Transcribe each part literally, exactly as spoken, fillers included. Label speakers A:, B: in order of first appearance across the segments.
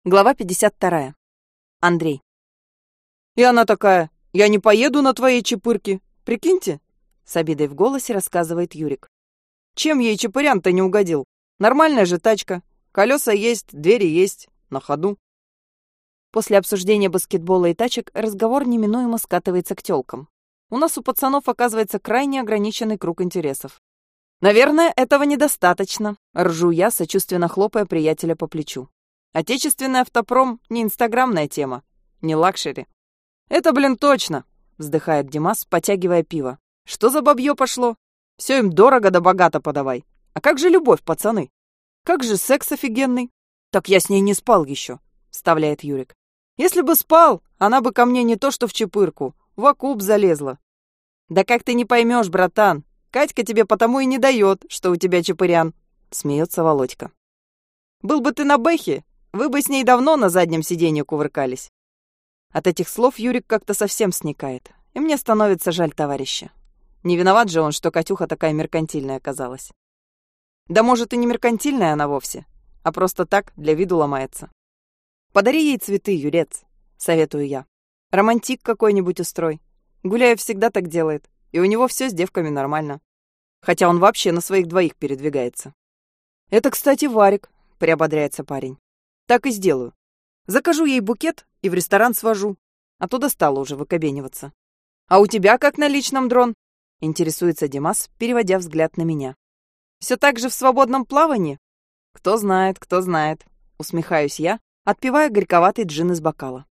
A: Глава пятьдесят вторая. Андрей.
B: И она такая: «Я не поеду на твоей чепырке». Прикиньте,
A: С обидой в голосе рассказывает Юрик.
B: чем ей чепырян-то не угодил? Нормальная же тачка. Колеса есть, двери есть, на ходу.
A: После обсуждения баскетбола и тачек разговор неминуемо скатывается к тёлкам. У нас у пацанов оказывается крайне ограниченный круг интересов. Наверное, этого недостаточно, ржу я, сочувственно хлопая приятеля по плечу. Отечественный автопром — не инстаграмная тема, не лакшери.
B: Это, блин, точно,
A: Вздыхает Димас, потягивая пиво.
B: что за бабье пошло? Все им дорого да богато подавай. А как же любовь, пацаны? Как же секс офигенный?
A: Так я с ней не спал еще, вставляет Юрик.
B: Если бы спал, она бы ко мне не то что в чепырку, в окуп залезла. Да как ты не поймешь, братан? Катька тебе потому и не дает, что у тебя чепырян, смеется Володька. Был бы ты на бэхе, вы бы с ней давно на заднем сиденье кувыркались.
A: От этих слов Юрик как-то совсем сникает, и мне становится жаль товарища. Не виноват же он, что Катюха такая меркантильная оказалась.
B: Да может и не меркантильная она вовсе, а просто так, для виду ломается.
A: Подари ей цветы, Юрец, советую я. Романтик какой-нибудь устрой. Гуляев всегда так делает, и у него все с девками нормально. Хотя он вообще на своих двоих передвигается.
B: Это, кстати, Варик,
A: Приободряется парень.
B: так и сделаю. Закажу ей букет и в ресторан свожу, а то достало уже выкобениваться. А у тебя как на личном, дрон?
A: Интересуется Димас, переводя взгляд на меня.
B: Все так же в свободном плавании?
A: Кто знает, кто знает. Усмехаюсь я, отпивая горьковатый джин из бокала.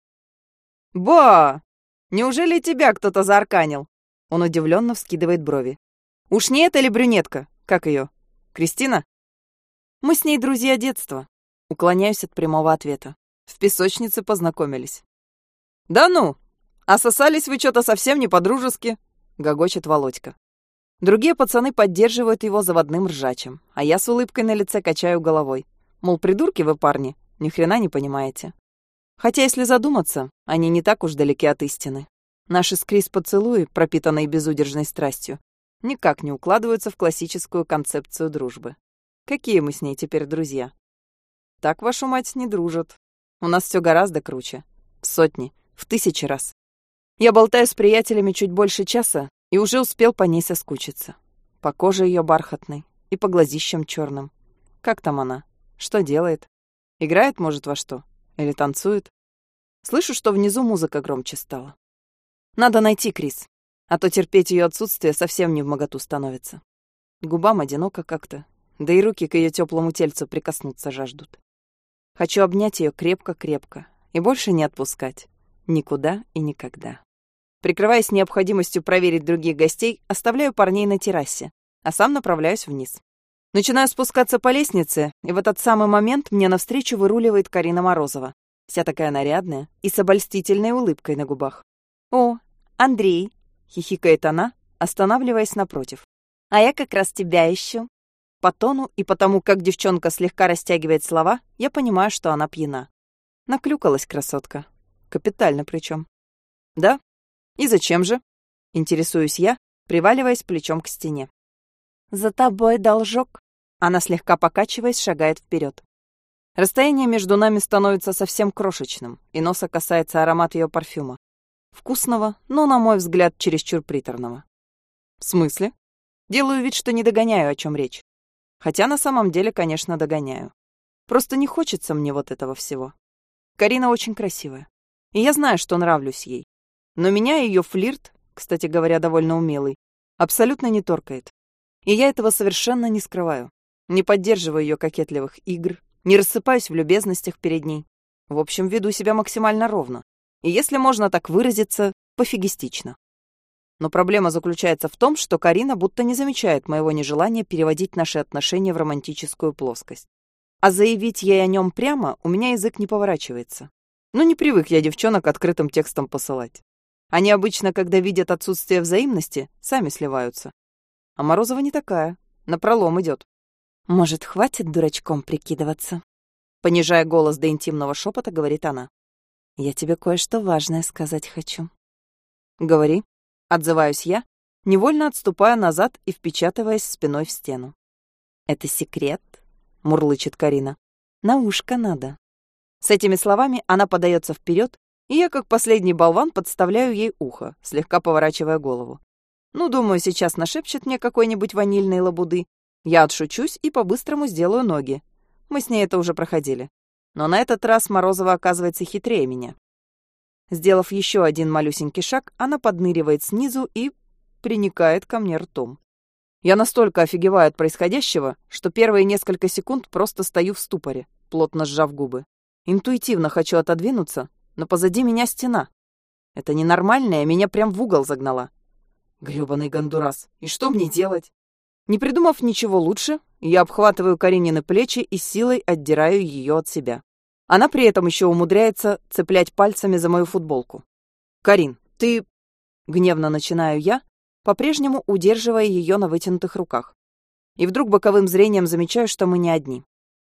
B: Ба! Неужели тебя кто-то заарканил?
A: Он удивленно вскидывает брови.
B: Уж не это ли брюнетка? Как ее? Кристина?
A: Мы с ней друзья детства. Уклоняюсь от прямого ответа.
B: В песочнице познакомились. Да ну! А сосались вы что-то совсем не по-дружески, гогочет Володька.
A: Другие пацаны поддерживают его заводным ржачем, а я с улыбкой на лице качаю головой. Мол, придурки вы, парни, ни хрена не понимаете. Хотя, если задуматься, они не так уж далеки от истины. Наши с Крис поцелуи, пропитанные безудержной страстью, никак не укладываются в классическую концепцию дружбы. Какие мы с ней теперь друзья?
B: Так, вашу мать, не дружат.
A: У нас все гораздо круче. В сотни, в тысячи раз. Я болтаю с приятелями чуть больше часа и уже успел по ней соскучиться. По коже ее бархатной и по глазищам черным. Как там она? Что делает? Играет, может, во что? Или танцует? Слышу, что внизу музыка громче стала. Надо найти Крис, а то терпеть ее отсутствие совсем не вмоготу становится. Губам одиноко как-то, да и руки к ее теплому тельцу прикоснуться жаждут. Хочу обнять ее крепко-крепко и больше не отпускать. Никуда и никогда. Прикрываясь необходимостью проверить других гостей, оставляю парней на террасе, а сам направляюсь вниз. Начинаю спускаться по лестнице, и в этот самый момент мне навстречу выруливает Карина Морозова, вся такая нарядная и с обольстительной улыбкой на губах. «О, Андрей!» — хихикает она, останавливаясь напротив. «А я как раз тебя ищу». По тону и потому, как девчонка слегка растягивает слова, я понимаю, что она пьяна. Наклюкалась красотка. Капитально причем.
B: Да? И зачем же?
A: Интересуюсь я, приваливаясь плечом к стене. «За тобой должок». Она, слегка покачиваясь, шагает вперед. Расстояние между нами становится совсем крошечным, и носа касается аромат ее парфюма. Вкусного, но, на мой взгляд, чересчур приторного.
B: В смысле?
A: Делаю вид, что не догоняю, о чем речь. Хотя на самом деле, конечно, догоняю. Просто не хочется мне вот этого всего. Карина очень красивая. И я знаю, что нравлюсь ей. Но меня ее флирт, кстати говоря, довольно умелый, абсолютно не торкает. И я этого совершенно не скрываю. Не поддерживаю ее кокетливых игр, не рассыпаюсь в любезностях перед ней. В общем, веду себя максимально ровно. И если можно так выразиться, пофигистично. Но проблема заключается в том, что Карина будто не замечает моего нежелания переводить наши отношения в романтическую плоскость. А заявить ей о нем прямо у меня язык не поворачивается. Ну, не привык я девчонок открытым текстом посылать. Они обычно, когда видят отсутствие взаимности, сами сливаются. А Морозова не такая, напролом идет. «Может, хватит дурачком прикидываться?» Понижая голос до интимного шепота, говорит она. «Я тебе кое-что важное сказать хочу». «Говори», — отзываюсь я, невольно отступая назад и впечатываясь спиной в стену. «Это секрет», — мурлычет Карина. «На ушко надо». С этими словами она подается вперед, и я, как последний болван, подставляю ей ухо, слегка поворачивая голову. Ну, думаю, сейчас нашепчет мне какой-нибудь ванильной лабуды. Я отшучусь и по-быстрому сделаю ноги. Мы с ней это уже проходили. Но на этот раз Морозова оказывается хитрее меня. Сделав еще один малюсенький шаг, она подныривает снизу и приникает ко мне ртом. Я настолько офигеваю от происходящего, что первые несколько секунд просто стою в ступоре, плотно сжав губы. Интуитивно хочу отодвинуться, но позади меня стена. Это ненормальное меня прям в угол загнала. Грёбаный гондурас. И что мне делать? Не придумав ничего лучше, я обхватываю Каринины плечи и силой отдираю ее от себя. Она при этом еще умудряется цеплять пальцами за мою футболку. «Карин, ты...» Гневно начинаю я, по-прежнему удерживая ее на вытянутых руках. И вдруг боковым зрением замечаю, что мы не одни.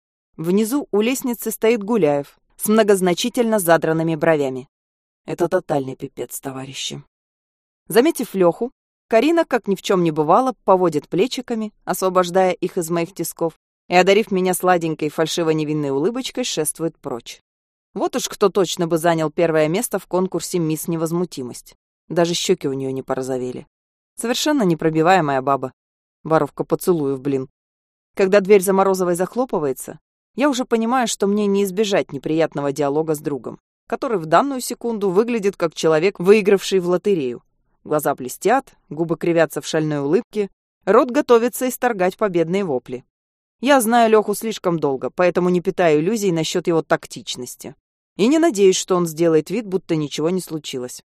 A: Внизу у лестницы стоит Гуляев с многозначительно задранными бровями. Это тотальный пипец, товарищи. Заметив Леху, Карина, как ни в чем не бывало, поводит плечиками, освобождая их из моих тисков, и, одарив меня сладенькой фальшиво-невинной улыбочкой, шествует прочь. Вот уж кто точно бы занял первое место в конкурсе «Мисс Невозмутимость». Даже щеки у нее не порозовели. Совершенно непробиваемая баба. Воровка поцелуев, блин. Когда дверь за Морозовой захлопывается, я уже понимаю, что мне не избежать неприятного диалога с другом, который в данную секунду выглядит как человек, выигравший в лотерею. Глаза блестят, губы кривятся в шальной улыбке, рот готовится исторгать победные вопли. Я знаю Леху слишком долго, поэтому не питаю иллюзий насчет его тактичности. И не надеюсь, что он сделает вид, будто ничего не случилось.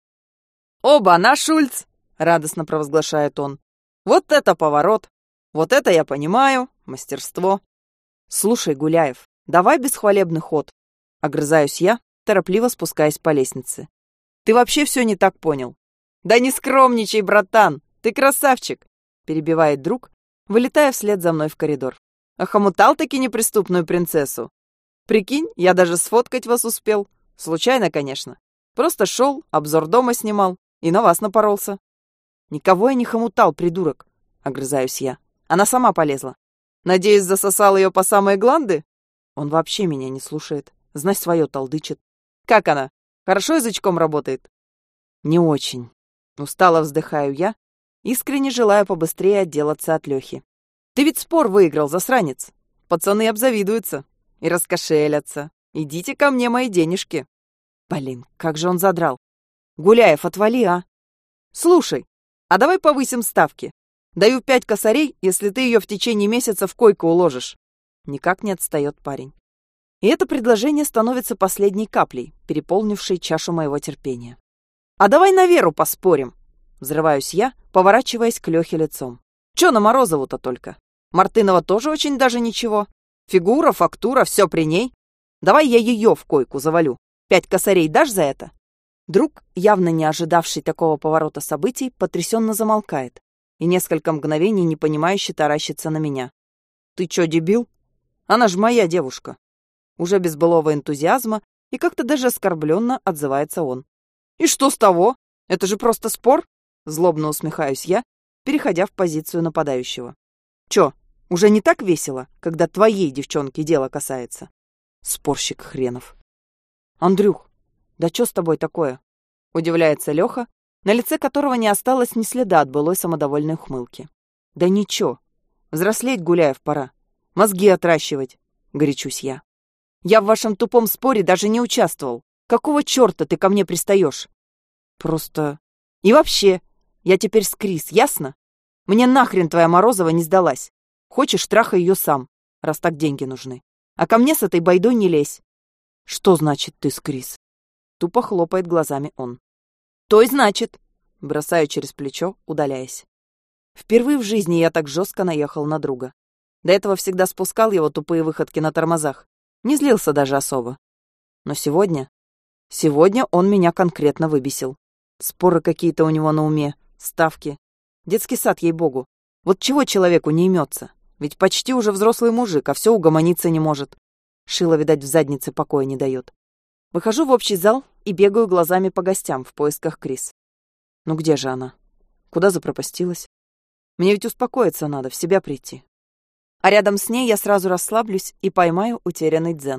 A: «Оба, наш Шульц!» — радостно провозглашает он. «Вот это поворот! Вот это я понимаю! Мастерство!» «Слушай, Гуляев, давай без хвалебных ход!» — огрызаюсь я, торопливо спускаясь по лестнице. «Ты вообще все не так понял!» «Да не скромничай, братан! Ты красавчик!» — перебивает друг, вылетая вслед за мной в коридор. «Охомутал-таки неприступную принцессу! Прикинь, я даже сфоткать вас успел. Случайно, конечно. Просто шел, обзор дома снимал и на вас напоролся». «Никого я не хомутал, придурок!» — огрызаюсь я. «Она сама полезла. Надеюсь, засосал ее по самые гланды?» Он вообще меня не слушает. Знай свое толдычит. «Как она? Хорошо язычком работает?» «Не очень». Устало вздыхаю я, искренне желаю побыстрее отделаться от Лехи. «Ты ведь спор выиграл, засранец. Пацаны обзавидуются и раскошелятся. Идите ко мне, мои денежки». Блин, как же он задрал. «Гуляев, отвали, а? Слушай, а давай повысим ставки. Даю пять косарей, если ты ее в течение месяца в койку уложишь». Никак не отстает парень. И это предложение становится последней каплей, переполнившей чашу моего терпения. «А давай на веру поспорим!» Взрываюсь я, поворачиваясь к Лехе лицом. «Чё на Морозову-то только? Мартынова тоже очень даже ничего. Фигура, фактура, все при ней. Давай я ее в койку завалю. Пять косарей дашь за это?» Друг, явно не ожидавший такого поворота событий, потрясенно замолкает и несколько мгновений непонимающе таращится на меня. «Ты чё, дебил? Она ж моя девушка!» Уже без былого энтузиазма и как-то даже оскорбленно отзывается он. «И что с того? Это же просто спор!» Злобно усмехаюсь я, переходя в позицию нападающего. «Чё, уже не так весело, когда твоей девчонки дело касается?» Спорщик хренов. «Андрюх, да чё с тобой такое?» Удивляется Лёха, на лице которого не осталось ни следа от былой самодовольной ухмылки. «Да ничего, взрослеть, Гуляев, пора. Мозги отращивать», — горячусь я. «Я в вашем тупом споре даже не участвовал. Какого чёрта ты ко мне пристаёшь?» «Просто... И вообще, я теперь с Крис, ясно? Мне нахрен твоя Морозова не сдалась. Хочешь, трахай её сам, раз так деньги нужны. А ко мне с этой байдой не лезь». «Что значит ты с Крис?» Тупо хлопает глазами он. «То и значит», — бросаю через плечо, удаляясь. Впервые в жизни я так жестко наехал на друга. До этого всегда спускал его тупые выходки на тормозах. Не злился даже особо. Но сегодня... Сегодня он меня конкретно выбесил. Споры какие-то у него на уме, ставки. Детский сад, ей-богу. Вот чего человеку не имется? Ведь почти уже взрослый мужик, а все угомониться не может. Шило, видать, в заднице покоя не дает. Выхожу в общий зал и бегаю глазами по гостям в поисках Крис. Ну где же она? Куда запропастилась? Мне ведь успокоиться надо, в себя прийти. А рядом с ней я сразу расслаблюсь и поймаю утерянный дзен.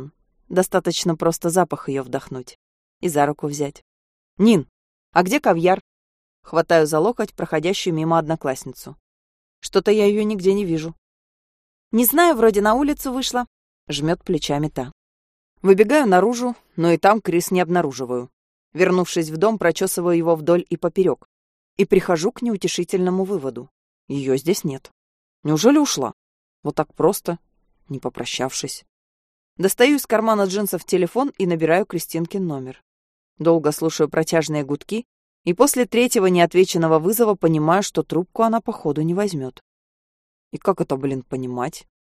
A: Достаточно просто запах ее вдохнуть и за руку взять. «Нин, а где Кавьяр?» Хватаю за локоть проходящую мимо одноклассницу. Что-то я ее нигде не вижу.
B: «Не знаю, вроде на улицу вышла», — жмет плечами та.
A: Выбегаю наружу, но и там Крис не обнаруживаю. Вернувшись в дом, прочесываю его вдоль и поперек. И прихожу к неутешительному выводу. Ее здесь нет. Неужели ушла? Вот так просто, не попрощавшись. Достаю из кармана джинсов телефон и набираю Кристинкин номер. Долго слушаю протяжные гудки, и после третьего неотвеченного вызова понимаю, что трубку она, походу, не возьмет. И как это, блин, понимать?